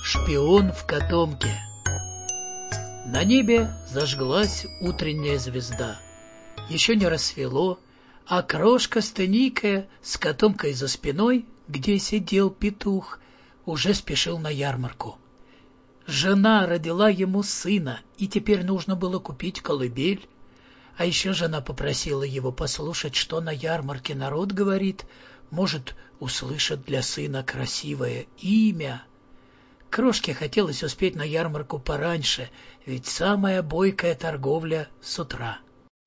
Шпион в котомке. На небе зажглась утренняя звезда. Еще не рассвело, а крошка Стеника с котомкой за спиной, где сидел петух, уже спешил на ярмарку. Жена родила ему сына, и теперь нужно было купить колыбель. А еще жена попросила его послушать, что на ярмарке народ говорит, может, услышат для сына красивое имя. Крошке хотелось успеть на ярмарку пораньше, ведь самая бойкая торговля с утра.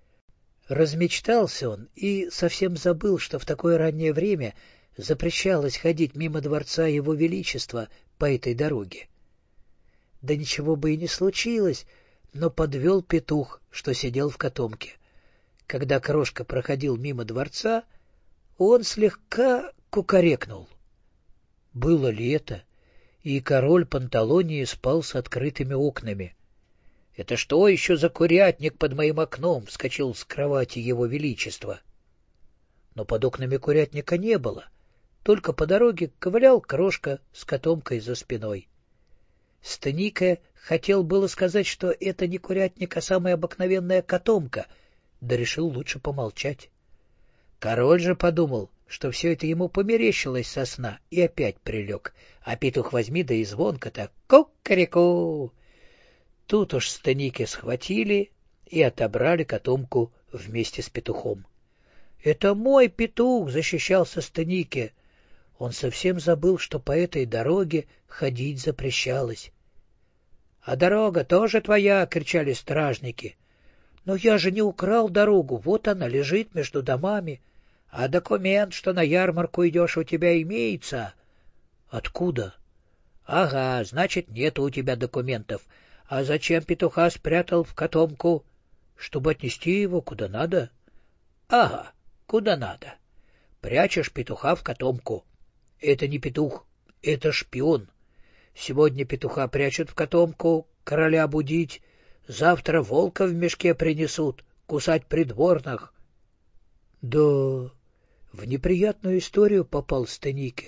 Размечтался он и совсем забыл, что в такое раннее время запрещалось ходить мимо дворца Его Величества по этой дороге. Да ничего бы и не случилось, но подвел петух, что сидел в котомке. Когда крошка проходил мимо дворца, он слегка кукарекнул. Было лето, и король Панталоний спал с открытыми окнами. — Это что еще за курятник под моим окном? — вскочил с кровати Его Величество. Но под окнами курятника не было, только по дороге ковылял крошка с котомкой за спиной. Стеника хотел было сказать, что это не курятник, а самая обыкновенная котомка, да решил лучше помолчать. Король же подумал, что все это ему померещилось со сна, и опять прилег. А петух возьми, да и звонко-то кукареку. Тут уж Стенике схватили и отобрали котомку вместе с петухом. — Это мой петух! — защищался Стенике. Он совсем забыл, что по этой дороге ходить запрещалось. — А дорога тоже твоя! — кричали стражники. — Но я же не украл дорогу, вот она лежит между домами. — А документ, что на ярмарку идешь, у тебя имеется? — Откуда? — Ага, значит, нет у тебя документов. А зачем петуха спрятал в котомку? — Чтобы отнести его куда надо. — Ага, куда надо. Прячешь петуха в котомку. Это не петух, это шпион. Сегодня петуха прячут в котомку, короля будить. Завтра волка в мешке принесут, кусать придворных. Да, в неприятную историю попал Стенике.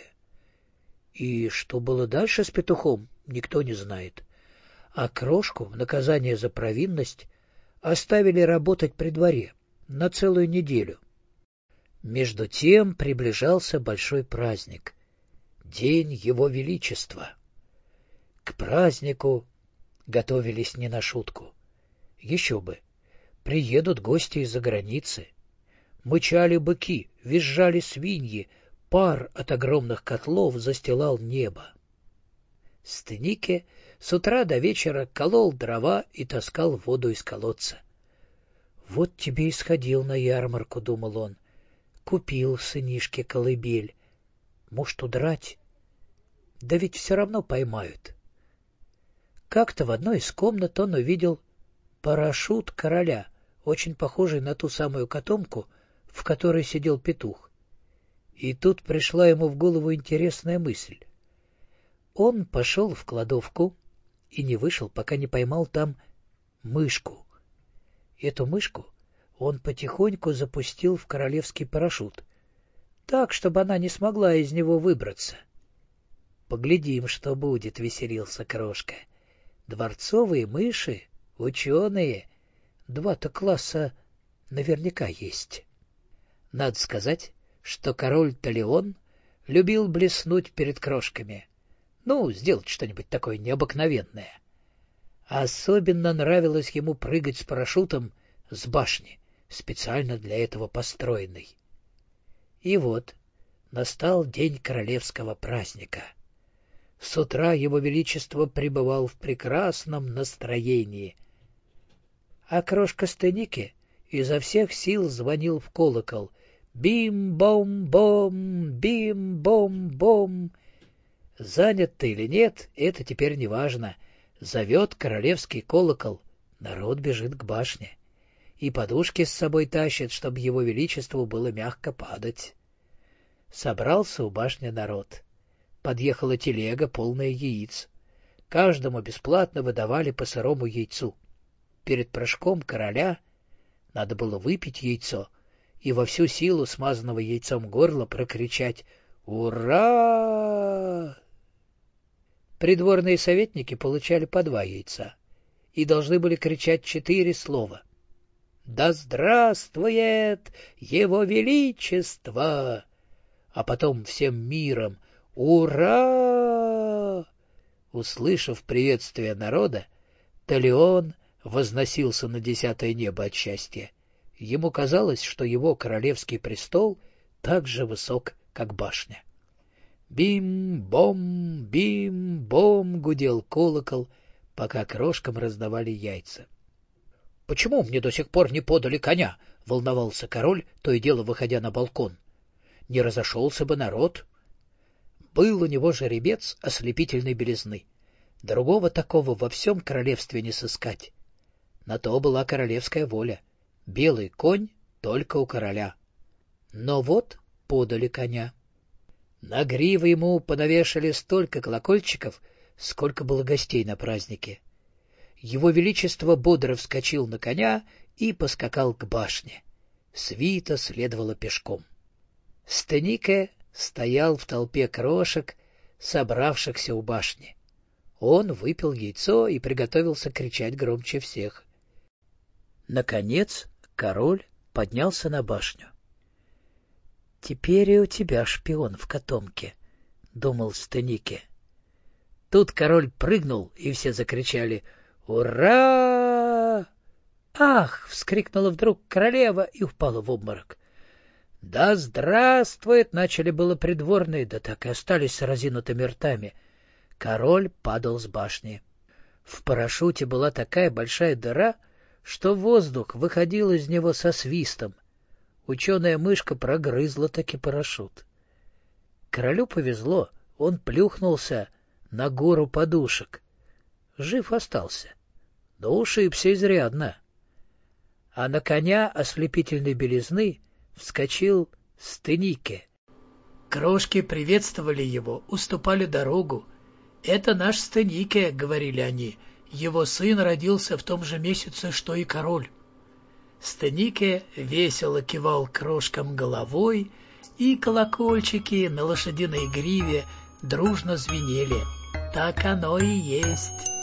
И что было дальше с петухом, никто не знает. А крошку в наказание за провинность оставили работать при дворе на целую неделю. Между тем приближался большой праздник — День Его Величества. К празднику готовились не на шутку. Еще бы, приедут гости из-за границы. Мычали быки, визжали свиньи, пар от огромных котлов застилал небо. Стенике с утра до вечера колол дрова и таскал воду из колодца. «Вот тебе и сходил на ярмарку», — думал он. «Купил сынишке колыбель. Может, удрать? Да ведь все равно поймают». Как-то в одной из комнат он увидел парашют короля, очень похожий на ту самую котомку, в которой сидел петух. И тут пришла ему в голову интересная мысль. Он пошел в кладовку и не вышел, пока не поймал там мышку. Эту мышку он потихоньку запустил в королевский парашют, так, чтобы она не смогла из него выбраться. «Поглядим, что будет», — веселился крошка. «Дворцовые мыши, ученые, 2-то класса наверняка есть». Надо сказать, что король Талион любил блеснуть перед крошками. Ну, сделать что-нибудь такое необыкновенное. Особенно нравилось ему прыгать с парашютом с башни, специально для этого построенной. И вот настал день королевского праздника. С утра Его Величество пребывал в прекрасном настроении. А крошка Стенике изо всех сил звонил в колокол. Бим-бом-бом, бим-бом-бом. Занят ты или нет, это теперь не важно. Зовет королевский колокол, народ бежит к башне. И подушки с собой тащит, чтобы Его Величеству было мягко падать. Собрался у башни народ. Подъехала телега, полная яиц. Каждому бесплатно выдавали по сырому яйцу. Перед прыжком короля надо было выпить яйцо и во всю силу смазанного яйцом горла прокричать «Ура!». Придворные советники получали по 2 яйца и должны были кричать 4 слова. «Да здравствует Его Величество!» А потом всем миром «Ура!». Услышав приветствие народа, Талион возносился на 10-е небо от счастья. Ему казалось, что его королевский престол так же высок, как башня. Бим-бом, бим-бом гудел колокол, пока крошкам раздавали яйца. — Почему мне до сих пор не подали коня? — волновался король, то и дело выходя на балкон. — Не разошелся бы народ. Был у него жеребец ослепительной белизны. Другого такого во всем королевстве не сыскать. На то была королевская воля. Белый конь только у короля. Но вот подали коня. На гриву ему понавешали столько колокольчиков, сколько было гостей на празднике. Его Величество бодро вскочил на коня и поскакал к башне. Свита следовала пешком. Стенике стоял в толпе крошек, собравшихся у башни. Он выпил яйцо и приготовился кричать громче всех. Наконец король поднялся на башню. — Теперь и у тебя шпион в котомке, — думал Стенике. Тут король прыгнул, и все закричали «Ура!». «Ах!» — вскрикнула вдруг королева и упала в обморок. «Да здравствует!» — начали было придворные, да так и остались с разинутыми ртами. Король падал с башни. В парашюте была такая большая дыра, что воздух выходил из него со свистом. Ученая мышка прогрызла таки парашют. Королю повезло, он плюхнулся на гору подушек. Жив остался, но ушибся изрядно. А на коня ослепительной белизны вскочил Стенике. Крошки приветствовали его, уступали дорогу. «Это наш Стенике», — говорили они. «Его сын родился в том же месяце, что и король». Стенике весело кивал крошкам головой, и колокольчики на лошадиной гриве дружно звенели. Так оно и есть.